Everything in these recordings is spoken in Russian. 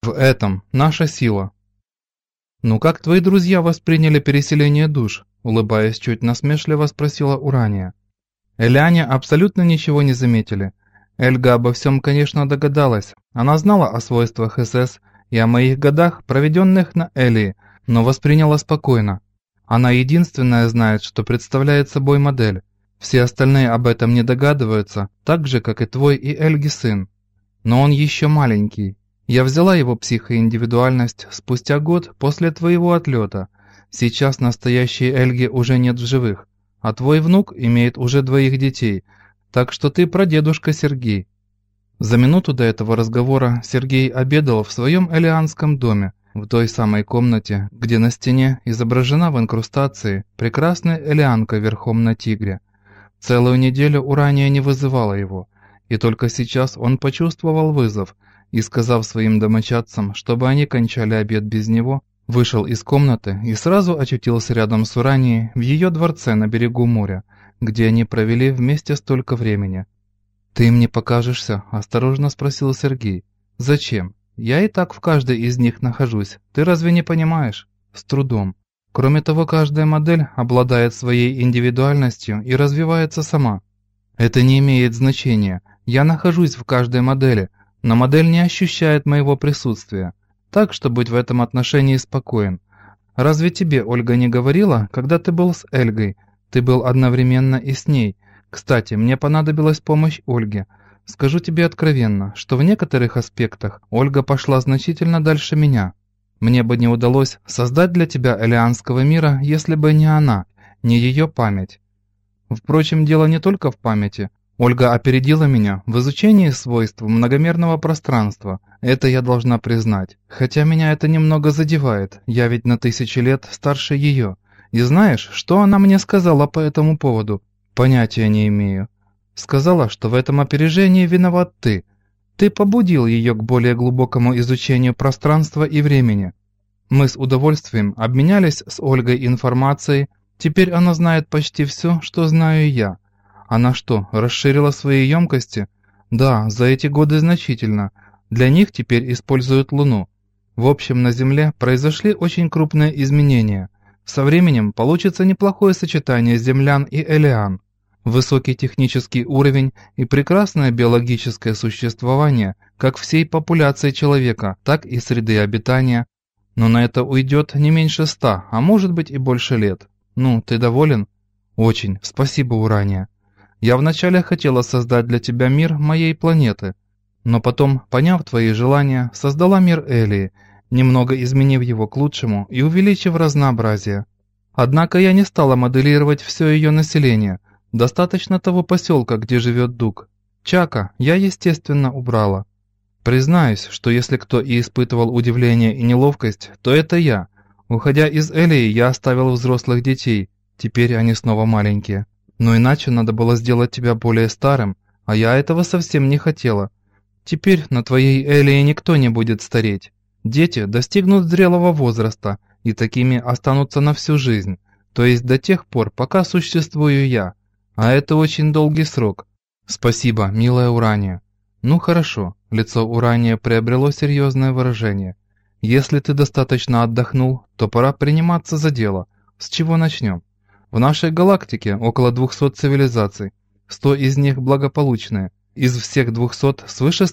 В этом наша сила. «Ну как твои друзья восприняли переселение душ?» – улыбаясь чуть насмешливо спросила Урания. Элиане абсолютно ничего не заметили. Эльга обо всем, конечно, догадалась. Она знала о свойствах СС и о моих годах, проведенных на Элии, но восприняла спокойно. Она единственная знает, что представляет собой модель. Все остальные об этом не догадываются, так же, как и твой и Эльги сын. Но он еще маленький. Я взяла его психоиндивидуальность спустя год после твоего отлета. Сейчас настоящей Эльги уже нет в живых, а твой внук имеет уже 2 детей, так что ты прадедушка Сергей». За минуту до этого разговора Сергей обедал в своем элианском доме, в той самой комнате, где на стене изображена в инкрустации прекрасная элианка верхом на тигре. Целую неделю Урания не вызывала его, и только сейчас он почувствовал вызов и, сказав своим домочадцам, чтобы они кончали обед без него, вышел из комнаты и сразу очутился рядом с Уранией в ее дворце на берегу моря, где они провели вместе столько времени. «Ты им не покажешься?» – осторожно спросил Сергей. «Зачем? Я и так в каждой из них нахожусь. Ты разве не понимаешь?» «С трудом. Кроме того, каждая модель обладает своей индивидуальностью и развивается сама. Это не имеет значения. Я нахожусь в каждой модели, но модель не ощущает моего присутствия. Так что будь в этом отношении спокоен. Разве тебе Ольга не говорила, когда ты был с Эльгой? Ты был одновременно и с ней. Кстати, мне понадобилась помощь Ольги. Скажу тебе откровенно, что в некоторых аспектах Ольга пошла значительно дальше меня. Мне бы не удалось создать для тебя элианского мира, если бы не она, не ее память. Впрочем, дело не только в памяти. Ольга опередила меня в изучении свойств многомерного пространства. Это я должна признать. Хотя меня это немного задевает, я ведь на 1000 лет старше ее. И знаешь, что она мне сказала по этому поводу? Понятия не имею. Сказала, что в этом опережении виноват ты. Ты побудил ее к более глубокому изучению пространства и времени. Мы с удовольствием обменялись с Ольгой информацией. Теперь она знает почти все, что знаю я. Она что, расширила свои емкости? Да, за эти годы значительно. Для них теперь используют Луну. В общем, на Земле произошли очень крупные изменения. Со временем получится неплохое сочетание землян и элиан. Высокий технический уровень и прекрасное биологическое существование как всей популяции человека, так и среды обитания. Но на это уйдет не меньше 100, а может быть и больше лет. Ну, ты доволен? Очень, спасибо, Урания. Я вначале хотела создать для тебя мир моей планеты, но потом, поняв твои желания, создала мир Элии, немного изменив его к лучшему и увеличив разнообразие. Однако я не стала моделировать все ее население, достаточно того поселка, где живет Дуг. Чака я, естественно, убрала. Признаюсь, что если кто и испытывал удивление и неловкость, то это я. Уходя из Элии, я оставил взрослых детей, теперь они снова маленькие. Но иначе надо было сделать тебя более старым, а я этого совсем не хотела. Теперь на твоей Элии никто не будет стареть. Дети достигнут зрелого возраста и такими останутся на всю жизнь, то есть до тех пор, пока существую я. А это очень долгий срок. Спасибо, милая Урания. Ну хорошо, лицо Урания приобрело серьезное выражение. Если ты достаточно отдохнул, то пора приниматься за дело. С чего начнем? В нашей галактике около 200 цивилизаций, 100 из них благополучные. Из всех 200 свыше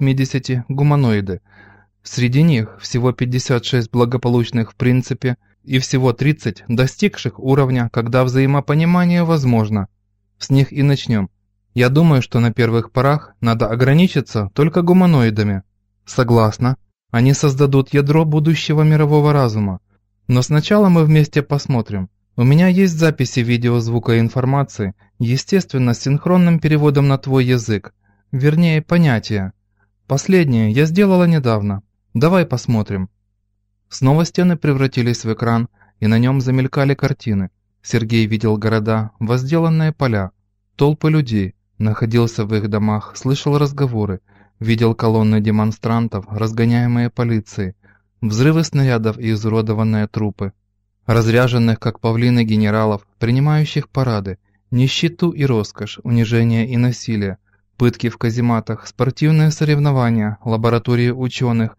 180 гуманоиды. Среди них всего 56 благополучных в принципе и всего 30 достигших уровня, когда взаимопонимание возможно. С них и начнем. Я думаю, что на первых порах надо ограничиться только гуманоидами. Согласна. Они создадут ядро будущего мирового разума. Но сначала мы вместе посмотрим. У меня есть записи видео, звука и информации, естественно, с синхронным переводом на твой язык. Вернее, понятия. Последнее я сделала недавно. Давай посмотрим. Снова стены превратились в экран, и на нем замелькали картины. Сергей видел города, возделанные поля, толпы людей, находился в их домах, слышал разговоры, видел колонны демонстрантов, разгоняемые полицией, взрывы снарядов и изуродованные трупы, разряженных как павлины генералов, принимающих парады, нищету и роскошь, унижение и насилие, пытки в казематах, спортивные соревнования, лаборатории ученых,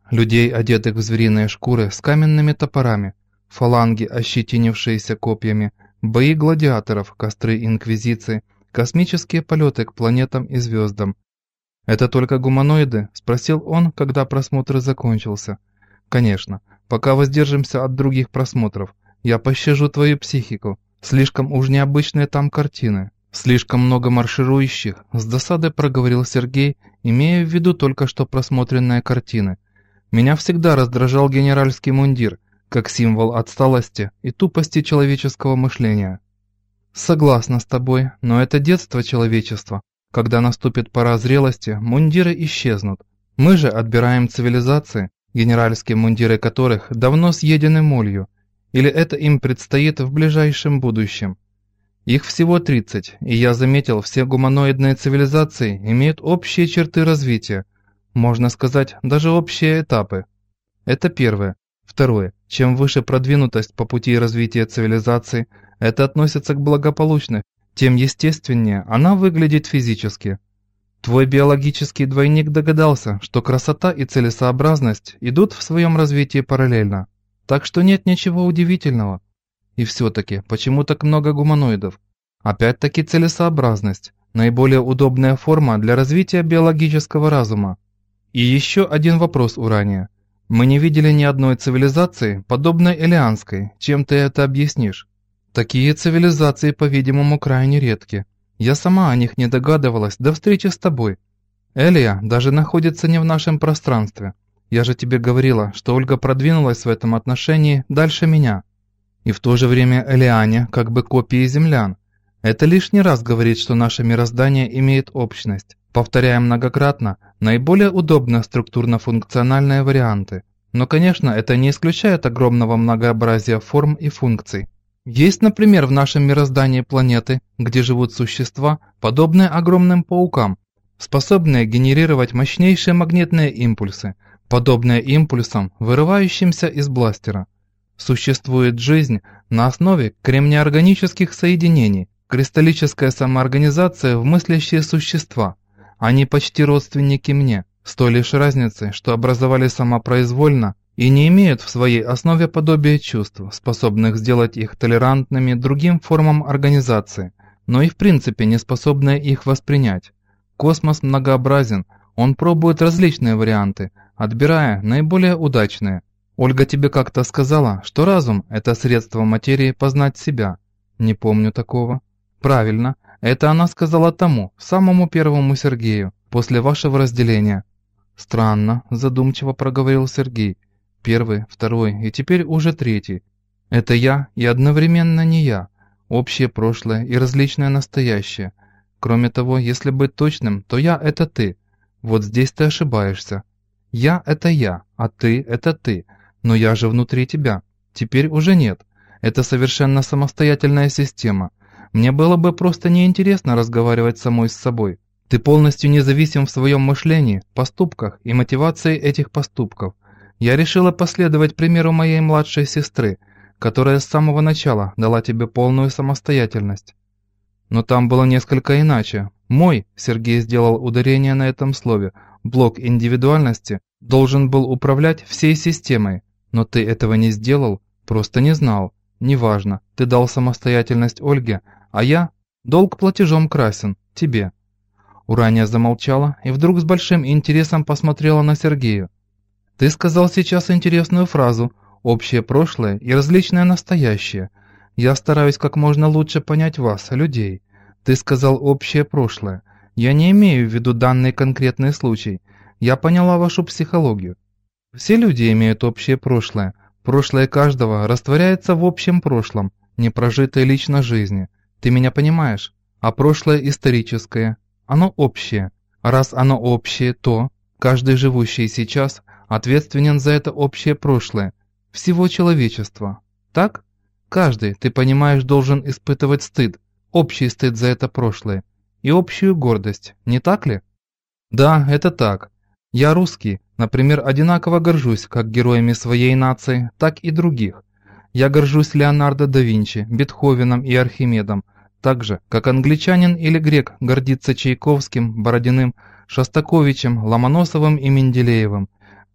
людей, одетых в звериные шкуры с каменными топорами, фаланги, ощетинившиеся копьями, бои гладиаторов, костры инквизиции, космические полеты к планетам и звездам. «Это только гуманоиды?» – спросил он, когда просмотр закончился. «Конечно. Пока воздержимся от других просмотров. Я пощажу твою психику. Слишком уж необычные там картины. Слишком много марширующих», – с досадой проговорил Сергей, имея в виду только что просмотренные картины. «Меня всегда раздражал генеральский мундир, как символ отсталости и тупости человеческого мышления». «Согласна с тобой, но это детство человечества. Когда наступит пора зрелости, мундиры исчезнут. Мы же отбираем цивилизации, генеральские мундиры которых давно съедены молью, или это им предстоит в ближайшем будущем. Их всего 30, и я заметил, все гуманоидные цивилизации имеют общие черты развития, можно сказать, даже общие этапы. Это первое. Второе. Чем выше продвинутость по пути развития цивилизации, это относится к благополучной, тем естественнее она выглядит физически. Твой биологический двойник догадался, что красота и целесообразность идут в своем развитии параллельно. Так что нет ничего удивительного. И все-таки, почему так много гуманоидов? Опять-таки целесообразность, наиболее удобная форма для развития биологического разума. И еще один вопрос, Урания. Мы не видели ни одной цивилизации, подобной элианской. Чем ты это объяснишь? Такие цивилизации, по-видимому, крайне редки. Я сама о них не догадывалась до встречи с тобой. Элия даже находится не в нашем пространстве. Я же тебе говорила, что Ольга продвинулась в этом отношении дальше меня. И в то же время Элиане как бы копии землян. Это лишний раз говорит, что наше мироздание имеет общность. Повторяем многократно, наиболее удобно структурно-функциональные варианты. Но, конечно, это не исключает огромного многообразия форм и функций. Есть, например, в нашем мироздании планеты, где живут существа, подобные огромным паукам, способные генерировать мощнейшие магнитные импульсы, подобные импульсам, вырывающимся из бластера. Существует жизнь на основе кремнеорганических соединений, кристаллическая самоорганизация в мыслящие существа. Они почти родственники мне, с той лишь разницей, что образовали самопроизвольно и не имеют в своей основе подобия чувств, способных сделать их толерантными другим формам организации, но и в принципе не способные их воспринять. Космос многообразен, он пробует различные варианты, отбирая наиболее удачные. Ольга тебе как-то сказала, что разум – это средство материи познать себя. Не помню такого. Правильно, это она сказала тому, самому первому Сергею, после вашего разделения. Странно, задумчиво проговорил Сергей. Первый, второй и теперь уже третий. Это я и одновременно не я. Общее прошлое и различное настоящее. Кроме того, если быть точным, то я – это ты. Вот здесь ты ошибаешься. Я – это я, а ты – это ты. Но я же внутри тебя. Теперь уже нет. Это совершенно самостоятельная система. Мне было бы просто неинтересно разговаривать самой с собой. Ты полностью независим в своем мышлении, поступках и мотивации этих поступков. Я решила последовать примеру моей младшей сестры, которая с самого начала дала тебе полную самостоятельность. Но там было несколько иначе. Мой, Сергей сделал ударение на этом слове, блок индивидуальности должен был управлять всей системой. Но ты этого не сделал, просто не знал. Неважно, ты дал самостоятельность Ольге, а я долг платежом красен, тебе. Урания замолчала и вдруг с большим интересом посмотрела на Сергея. Ты сказал сейчас интересную фразу «общее прошлое и различное настоящее». Я стараюсь как можно лучше понять вас, людей. Ты сказал «общее прошлое». Я не имею в виду данный конкретный случай. Я поняла вашу психологию. Все люди имеют общее прошлое. Прошлое каждого растворяется в общем прошлом, непрожитой лично жизни. Ты меня понимаешь? А прошлое историческое. Оно общее. Раз оно общее, то каждый живущий сейчас ответственен за это общее прошлое, всего человечества. Так? Каждый, ты понимаешь, должен испытывать стыд, общий стыд за это прошлое, и общую гордость, не так ли? Да, это так. Я русский, например, одинаково горжусь как героями своей нации, так и других. Я горжусь Леонардо да Винчи, Бетховеном и Архимедом, так же, как англичанин или грек гордится Чайковским, Бородиным, Шостаковичем, Ломоносовым и Менделеевым.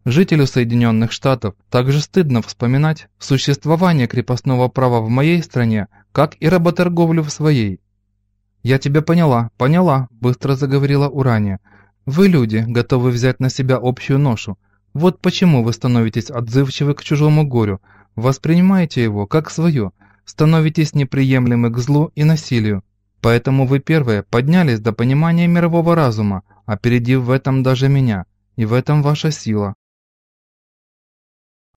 Жителю Соединенных Штатов также стыдно вспоминать существование крепостного права в моей стране, как и работорговлю в своей. «Я тебя поняла», – быстро заговорила Урания. «Вы, люди, готовы взять на себя общую ношу. Вот почему вы становитесь отзывчивы к чужому горю, воспринимаете его как свое, становитесь неприемлемы к злу и насилию. Поэтому вы первые поднялись до понимания мирового разума, опередив в этом даже меня, и в этом ваша сила».